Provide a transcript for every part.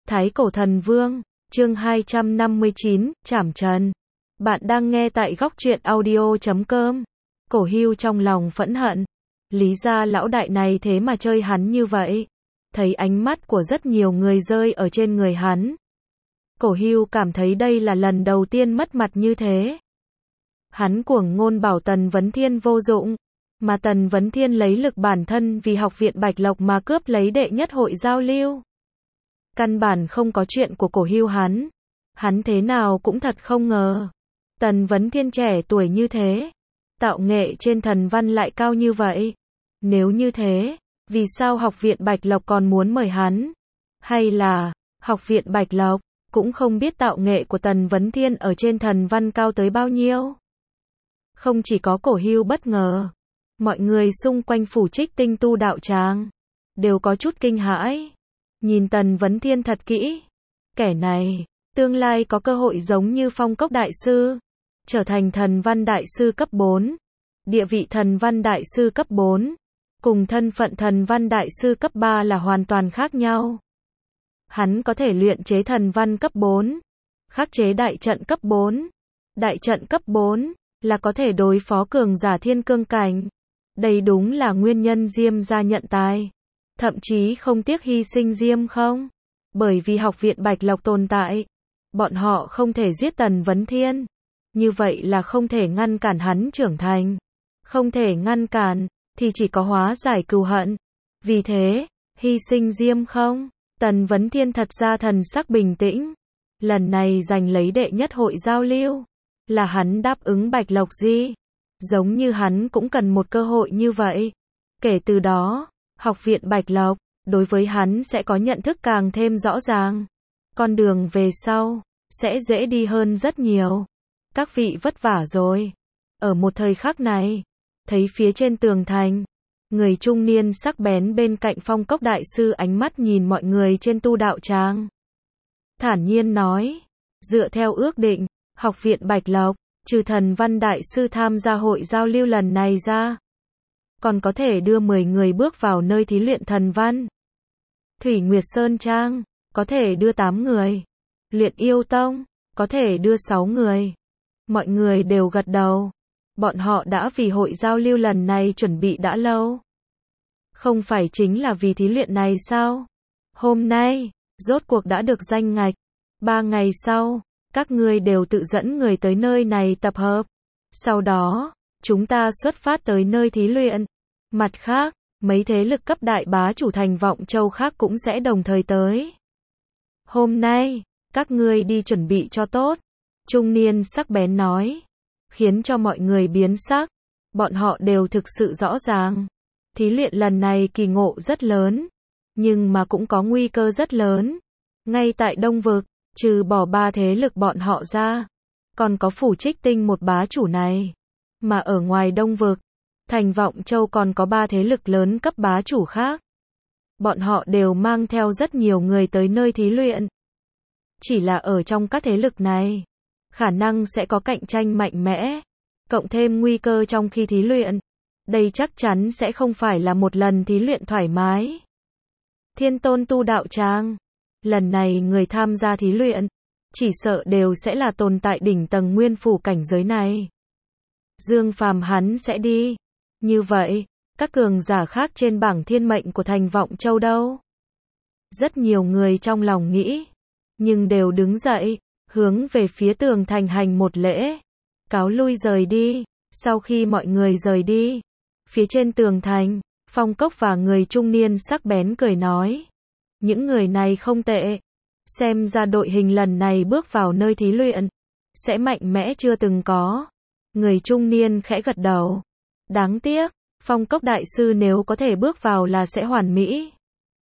Thái Cổ Thần Vương, chương 259, Trảm Trần. Bạn đang nghe tại góc truyện audio.com. Cổ Hưu trong lòng phẫn hận. Lý gia lão đại này thế mà chơi hắn như vậy. Thấy ánh mắt của rất nhiều người rơi ở trên người hắn. Cổ Hưu cảm thấy đây là lần đầu tiên mất mặt như thế. Hắn cuồng ngôn bảo Tần Vấn Thiên vô dụng. Mà Tần Vấn Thiên lấy lực bản thân vì học viện Bạch Lộc mà cướp lấy đệ nhất hội giao lưu. Căn bản không có chuyện của Cổ Hưu hắn. Hắn thế nào cũng thật không ngờ. Tần Vấn Thiên trẻ tuổi như thế. Tạo nghệ trên thần văn lại cao như vậy. Nếu như thế, vì sao học viện Bạch Lộc còn muốn mời hắn? Hay là, học viện Bạch Lộc cũng không biết tạo nghệ của Tần Vấn Thiên ở trên thần văn cao tới bao nhiêu? Không chỉ có Cổ Hưu bất ngờ. Mọi người xung quanh Phủ Trích Tinh tu đạo tràng đều có chút kinh hãi. Nhìn Tần Vấn Thiên thật kỹ. Kẻ này, tương lai có cơ hội giống như Phong Cốc Đại Sư. Trở thành thần văn đại sư cấp 4. Địa vị thần văn đại sư cấp 4. Cùng thân phận thần văn đại sư cấp 3 là hoàn toàn khác nhau. Hắn có thể luyện chế thần văn cấp 4. Khắc chế đại trận cấp 4. Đại trận cấp 4 là có thể đối phó cường giả thiên cương cảnh. Đây đúng là nguyên nhân Diêm gia nhận tài. Thậm chí không tiếc hy sinh Diêm không. Bởi vì học viện Bạch Lộc tồn tại. Bọn họ không thể giết Tần Vấn Thiên. Như vậy là không thể ngăn cản hắn trưởng thành. Không thể ngăn cản, thì chỉ có hóa giải cừu hận. Vì thế, hy sinh Diêm không. Tần Vấn Thiên thật ra thần sắc bình tĩnh. Lần này giành lấy đệ nhất hội giao lưu. Là hắn đáp ứng Bạch Lộc gì. Giống như hắn cũng cần một cơ hội như vậy. Kể từ đó, học viện Bạch Lộc, đối với hắn sẽ có nhận thức càng thêm rõ ràng. Con đường về sau, sẽ dễ đi hơn rất nhiều. Các vị vất vả rồi. Ở một thời khắc này, thấy phía trên tường thành, người trung niên sắc bén bên cạnh Phong Cốc Đại Sư ánh mắt nhìn mọi người trên tu đạo tràng. Thản nhiên nói, dựa theo ước định, học viện Bạch Lộc, trừ thần văn đại sư tham gia hội giao lưu lần này ra, còn có thể đưa 10 người bước vào nơi thí luyện thần văn. Thủy Nguyệt Sơn Trang, có thể đưa 8 người. Luyện Yêu Tông, có thể đưa 6 người. Mọi người đều gật đầu. Bọn họ đã vì hội giao lưu lần này chuẩn bị đã lâu. Không phải chính là vì thí luyện này sao? Hôm nay, rốt cuộc đã được danh ngạch. 3 ngày sau, các ngươi đều tự dẫn người tới nơi này tập hợp. Sau đó, chúng ta xuất phát tới nơi thí luyện. Mặt khác, mấy thế lực cấp đại bá chủ thành Vọng Châu khác cũng sẽ đồng thời tới. Hôm nay, các ngươi đi chuẩn bị cho tốt. Trung niên sắc bén nói. Khiến cho mọi người biến sắc. Bọn họ đều thực sự rõ ràng. Thí luyện lần này kỳ ngộ rất lớn. Nhưng mà cũng có nguy cơ rất lớn. Ngay tại Đông Vực, trừ bỏ 3 thế lực bọn họ ra, còn có Phủ Trích Tinh một bá chủ này. Mà ở ngoài Đông Vực, thành Vọng Châu còn có 3 thế lực lớn cấp bá chủ khác. Bọn họ đều mang theo rất nhiều người tới nơi thí luyện. Chỉ là ở trong các thế lực này, khả năng sẽ có cạnh tranh mạnh mẽ, cộng thêm nguy cơ trong khi thí luyện. Đây chắc chắn sẽ không phải là một lần thí luyện thoải mái. Thiên Tôn tu đạo tràng. Lần này người tham gia thí luyện, chỉ sợ đều sẽ là tồn tại đỉnh tầng nguyên phủ cảnh giới này. Dương Phàm hắn sẽ đi. Như vậy, các cường giả khác trên bảng thiên mệnh của thành Vọng Châu đâu? Rất nhiều người trong lòng nghĩ, nhưng đều đứng dậy, hướng về phía tường thành hành một lễ, cáo lui rời đi. Sau khi mọi người rời đi, phía trên tường thành, Phong Cốc và người trung niên sắc bén cười nói, những người này không tệ, xem ra đội hình lần này bước vào nơi thí luyện, sẽ mạnh mẽ chưa từng có. Người trung niên khẽ gật đầu. Đáng tiếc, Phong Cốc Đại Sư nếu có thể bước vào là sẽ hoàn mỹ.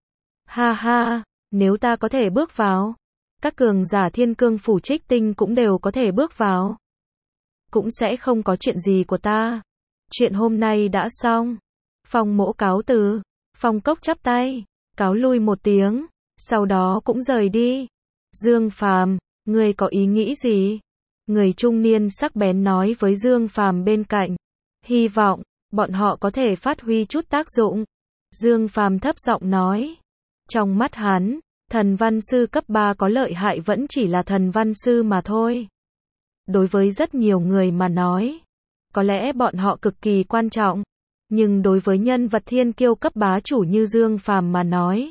Ha ha, nếu ta có thể bước vào, các cường giả thiên cương Phủ Trích Tinh cũng đều có thể bước vào. Cũng sẽ không có chuyện gì của ta. Chuyện hôm nay đã xong. Phong Mỗ cáo từ. Phong Cốc chắp tay, cáo lui một tiếng, sau đó cũng rời đi. Dương Phàm, ngươi có ý nghĩ gì? Người trung niên sắc bén nói với Dương Phàm bên cạnh. Hy vọng, bọn họ có thể phát huy chút tác dụng. Dương Phàm thấp giọng nói. Trong mắt hắn, Thần văn sư cấp 3 có lợi hại vẫn chỉ là thần văn sư mà thôi. Đối với rất nhiều người mà nói, có lẽ bọn họ cực kỳ quan trọng, nhưng đối với nhân vật thiên kiêu cấp bá chủ như Dương Phàm mà nói,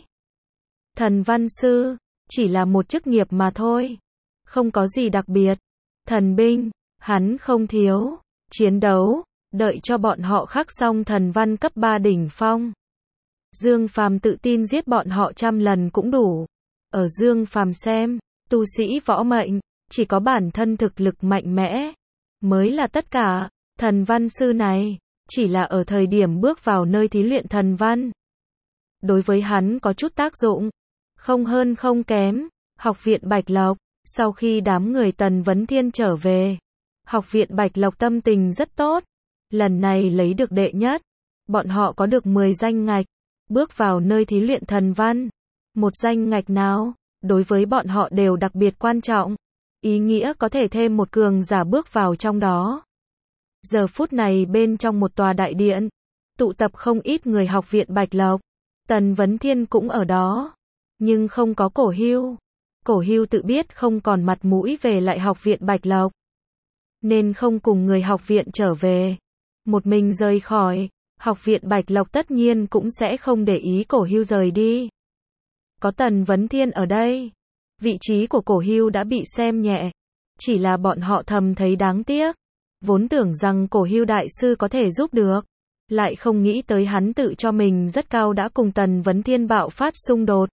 thần văn sư chỉ là một chức nghiệp mà thôi, không có gì đặc biệt. Thần binh, hắn không thiếu. Chiến đấu, đợi cho bọn họ khắc xong thần văn cấp 3 đỉnh phong. Dương Phàm tự tin giết bọn họ 100 lần cũng đủ. Ở Dương Phàm xem, tu sĩ võ mệnh, chỉ có bản thân thực lực mạnh mẽ mới là tất cả. Thần văn sư này, chỉ là ở thời điểm bước vào nơi thí luyện thần văn. Đối với hắn có chút tác dụng, không hơn không kém. Học viện Bạch Lộc, sau khi đám người Tần Vấn Thiên trở về, học viện Bạch Lộc tâm tình rất tốt. Lần này lấy được đệ nhất, bọn họ có được 10 danh ngạch, bước vào nơi thí luyện thần văn. Một danh ngạch nào, đối với bọn họ đều đặc biệt quan trọng. Ý nghĩa có thể thêm một cường giả bước vào trong đó. Giờ phút này bên trong một tòa đại điện, tụ tập không ít người học viện Bạch Lộc. Tần Vấn Thiên cũng ở đó, nhưng không có Cổ Hưu. Cổ Hưu tự biết không còn mặt mũi về lại học viện Bạch Lộc, nên không cùng người học viện trở về, một mình rời khỏi. Học viện Bạch Lộc tất nhiên cũng sẽ không để ý Cổ Hưu rời đi. Có Tần Vấn Thiên ở đây, vị trí của Cổ Hưu đã bị xem nhẹ, chỉ là bọn họ thầm thấy đáng tiếc. Vốn tưởng rằng Cổ Hưu đại sư có thể giúp được, lại không nghĩ tới hắn tự cho mình rất cao đã cùng Tần Vấn Thiên bạo phát xung đột.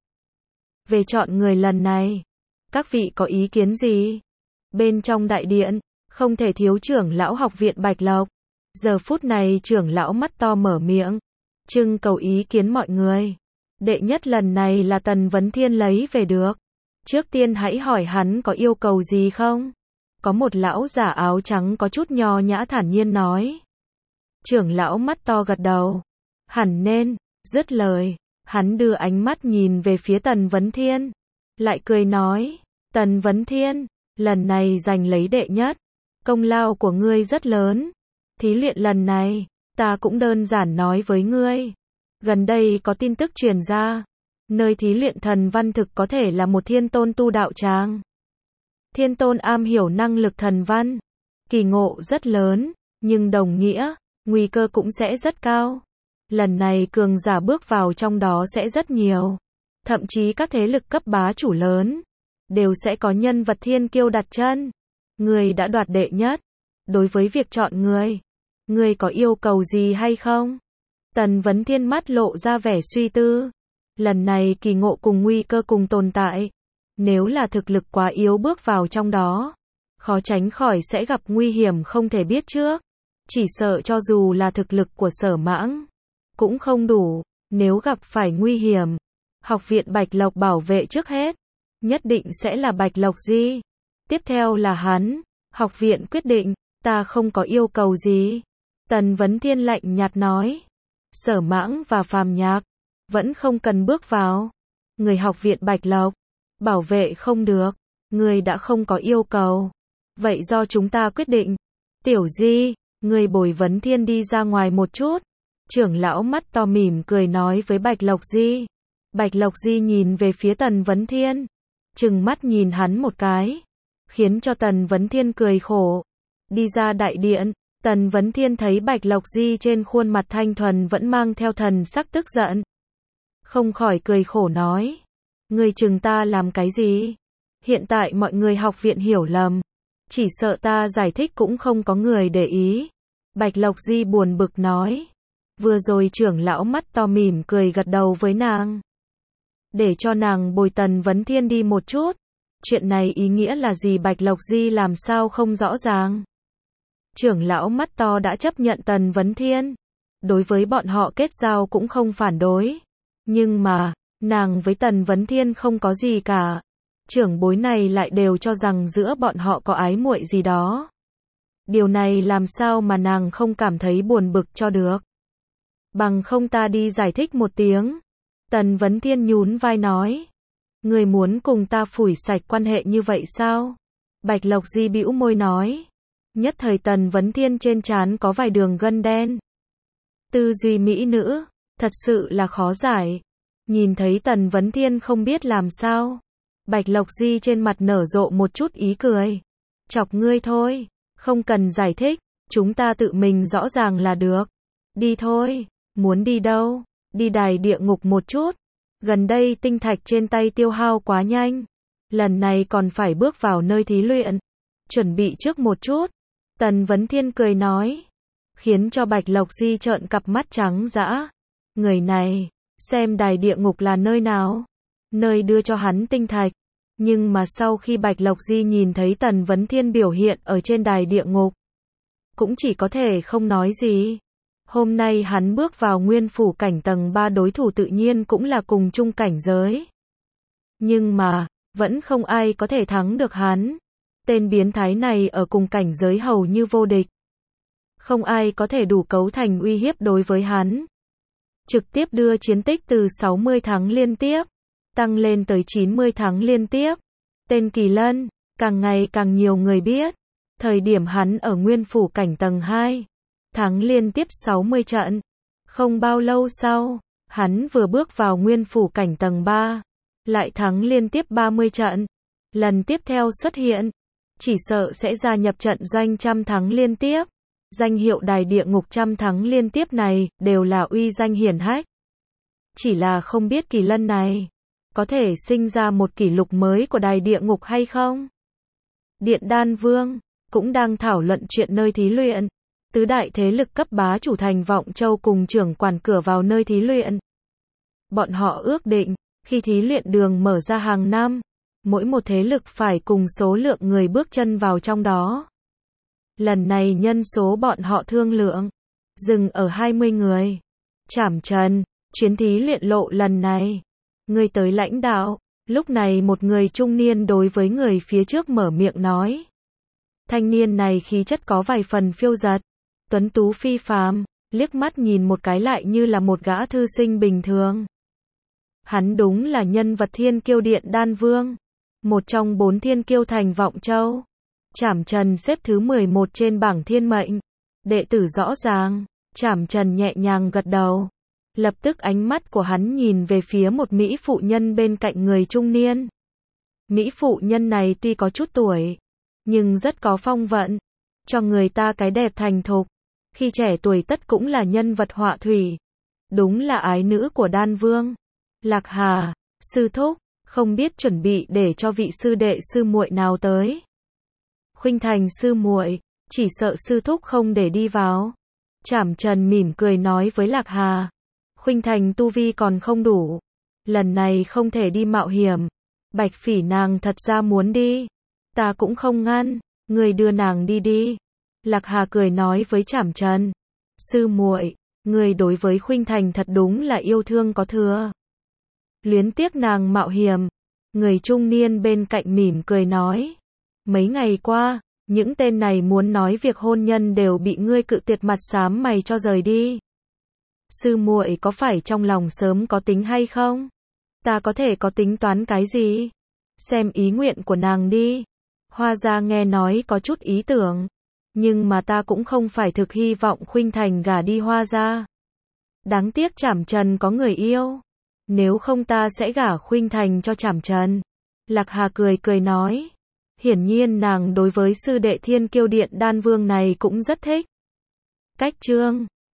Về chọn người lần này, các vị có ý kiến gì? Bên trong đại điện, không thể thiếu trưởng lão học viện Bạch Lộc. Giờ phút này trưởng lão mắt to mở miệng, trưng cầu ý kiến mọi người. Đệ nhất lần này là Tần Vấn Thiên lấy về được. Trước tiên hãy hỏi hắn có yêu cầu gì không? Có một lão giả áo trắng có chút nho nhã thản nhiên nói. Trưởng lão mắt to gật đầu. Hẳn nên, dứt lời, hắn đưa ánh mắt nhìn về phía Tần Vấn Thiên, lại cười nói, Tần Vấn Thiên, lần này giành lấy đệ nhất, công lao của ngươi rất lớn. Thí luyện lần này, ta cũng đơn giản nói với ngươi. Gần đây có tin tức truyền ra, nơi thí luyện thần văn thực có thể là một thiên tôn tu đạo tràng. Thiên tôn am hiểu năng lực thần văn, kỳ ngộ rất lớn, nhưng đồng nghĩa, nguy cơ cũng sẽ rất cao. Lần này cường giả bước vào trong đó sẽ rất nhiều. Thậm chí các thế lực cấp bá chủ lớn, đều sẽ có nhân vật thiên kiêu đặt chân. Ngươi đã đoạt đệ nhất. Đối với việc chọn ngươi có yêu cầu gì hay không? Tần Vấn Thiên mắt lộ ra vẻ suy tư. Lần này kỳ ngộ cùng nguy cơ cùng tồn tại. Nếu là thực lực quá yếu bước vào trong đó, khó tránh khỏi sẽ gặp nguy hiểm không thể biết trước. Chỉ sợ cho dù là thực lực của Sở Mãng, cũng không đủ. Nếu gặp phải nguy hiểm, học viện Bạch Lộc bảo vệ trước hết. Nhất định sẽ là Bạch Lộc Di. Tiếp theo là hắn. Học viện quyết định, ta không có yêu cầu gì. Tần Vấn Thiên lạnh nhạt nói. Sở Mãng và Phàm Nhạc vẫn không cần bước vào. Người học viện Bạch Lộc bảo vệ không được. Người đã không có yêu cầu, vậy do chúng ta quyết định. Tiểu Di, người bồi Vấn Thiên đi ra ngoài một chút. Trưởng lão mắt to mỉm cười nói với Bạch Lộc Di. Bạch Lộc Di nhìn về phía Tần Vấn Thiên, trừng mắt nhìn hắn một cái, khiến cho Tần Vấn Thiên cười khổ. Đi ra đại điện, Tần Vấn Thiên thấy Bạch Lộc Di trên khuôn mặt thanh thuần vẫn mang theo thần sắc tức giận, không khỏi cười khổ nói. Ngươi chừng ta làm cái gì? Hiện tại mọi người học viện hiểu lầm, chỉ sợ ta giải thích cũng không có người để ý. Bạch Lộc Di buồn bực nói. Vừa rồi trưởng lão mắt to mỉm cười gật đầu với nàng, để cho nàng bồi Tần Vấn Thiên đi một chút. Chuyện này ý nghĩa là gì Bạch Lộc Di làm sao không rõ ràng. Trưởng lão mắt to đã chấp nhận Tần Vấn Thiên, đối với bọn họ kết giao cũng không phản đối. Nhưng mà, nàng với Tần Vấn Thiên không có gì cả. Trưởng bối này lại đều cho rằng giữa bọn họ có ái muội gì đó. Điều này làm sao mà nàng không cảm thấy buồn bực cho được. Bằng không ta đi giải thích một tiếng. Tần Vấn Thiên nhún vai nói. Người muốn cùng ta phủi sạch quan hệ như vậy sao? Bạch Lộc Di bĩu môi nói. Nhất thời Tần Vấn Thiên trên trán có vài đường gân đen. Tư duy mỹ nữ, thật sự là khó giải. Nhìn thấy Tần Vấn Thiên không biết làm sao. Bạch Lộc Di trên mặt nở rộ một chút ý cười. Chọc ngươi thôi, không cần giải thích, chúng ta tự mình rõ ràng là được. Đi thôi, muốn đi đâu? Đi đài địa ngục một chút. Gần đây tinh thạch trên tay tiêu hao quá nhanh. Lần này còn phải bước vào nơi thí luyện. Chuẩn bị trước một chút. Tần Vấn Thiên cười nói. Khiến cho Bạch Lộc Di trợn cặp mắt trắng dã. Người này, xem đài địa ngục là nơi nào? Nơi đưa cho hắn tinh thạch. Nhưng mà sau khi Bạch Lộc Di nhìn thấy Tần Vấn Thiên biểu hiện ở trên đài địa ngục, cũng chỉ có thể không nói gì. Hôm nay hắn bước vào nguyên phủ cảnh tầng 3 đối thủ tự nhiên cũng là cùng chung cảnh giới. Nhưng mà, vẫn không ai có thể thắng được hắn. Tên biến thái này ở cùng cảnh giới hầu như vô địch. Không ai có thể đủ cấu thành uy hiếp đối với hắn. Trực tiếp đưa chiến tích từ 60 thắng liên tiếp, tăng lên tới 90 thắng liên tiếp. Tên Kỳ Lân, càng ngày càng nhiều người biết. Thời điểm hắn ở nguyên phủ cảnh tầng 2, thắng liên tiếp 60 trận. Không bao lâu sau, hắn vừa bước vào nguyên phủ cảnh tầng 3, lại thắng liên tiếp 30 trận. Lần tiếp theo xuất hiện, chỉ sợ sẽ gia nhập trận doanh trăm thắng liên tiếp. Danh hiệu đài địa ngục trăm thắng liên tiếp này, đều là uy danh hiển hách. Chỉ là không biết Kỳ Lân này, có thể sinh ra một kỷ lục mới của đài địa ngục hay không? Điện Đan Vương, cũng đang thảo luận chuyện nơi thí luyện. Tứ đại thế lực cấp bá chủ thành Vọng Châu cùng trưởng quản cửa vào nơi thí luyện. Bọn họ ước định, khi thí luyện đường mở ra hàng năm, mỗi một thế lực phải cùng số lượng người bước chân vào trong đó. Lần này nhân số bọn họ thương lượng, dừng ở 20 người. Trảm Trần, chuyến thí luyện lộ lần này, ngươi tới lãnh đạo. Lúc này một người trung niên đối với người phía trước mở miệng nói. Thanh niên này khí chất có vài phần phiêu dật, tuấn tú phi phàm, liếc mắt nhìn một cái lại như là một gã thư sinh bình thường. Hắn đúng là nhân vật thiên kiêu Điện Đan Vương, một trong 4 thiên kiêu thành Vọng Châu. Trảm Trần xếp thứ 11 trên bảng thiên mệnh. Đệ tử rõ ràng. Trảm Trần nhẹ nhàng gật đầu. Lập tức ánh mắt của hắn nhìn về phía một mỹ phụ nhân bên cạnh người trung niên. Mỹ phụ nhân này tuy có chút tuổi, nhưng rất có phong vận, cho người ta cái đẹp thành thục. Khi trẻ tuổi tất cũng là nhân vật họa thủy. Đúng là ái nữ của Đan Vương. Lạc Hà, sư thúc, không biết chuẩn bị để cho vị sư đệ sư muội nào tới. Khuynh Thành sư muội, chỉ sợ sư thúc không để đi vào. Trảm Trần mỉm cười nói với Lạc Hà. Khuynh Thành tu vi còn không đủ, lần này không thể đi mạo hiểm. Bạch Phỉ nàng thật ra muốn đi, ta cũng không ngăn, người đưa nàng đi đi. Lạc Hà cười nói với Trảm Trần. Sư muội, người đối với Khuynh Thành thật đúng là yêu thương có thừa. Luyến tiếc nàng mạo hiểm. Người trung niên bên cạnh mỉm cười nói. Mấy ngày qua, những tên này muốn nói việc hôn nhân đều bị ngươi cự tuyệt, mặt xám mày cho rời đi. Sư muội có phải trong lòng sớm có tính hay không? Ta có thể có tính toán cái gì? Xem ý nguyện của nàng đi. Hoa gia nghe nói có chút ý tưởng, nhưng mà ta cũng không phải thực hy vọng Khuynh Thành gả đi Hoa gia. Đáng tiếc Trảm Trần có người yêu. Nếu không ta sẽ gả Khuynh Thành cho Trảm Trần. Lạc Hà cười cười nói. Hiển nhiên nàng đối với sư đệ thiên kiêu Điện Đan Vương này cũng rất thích. Cách chương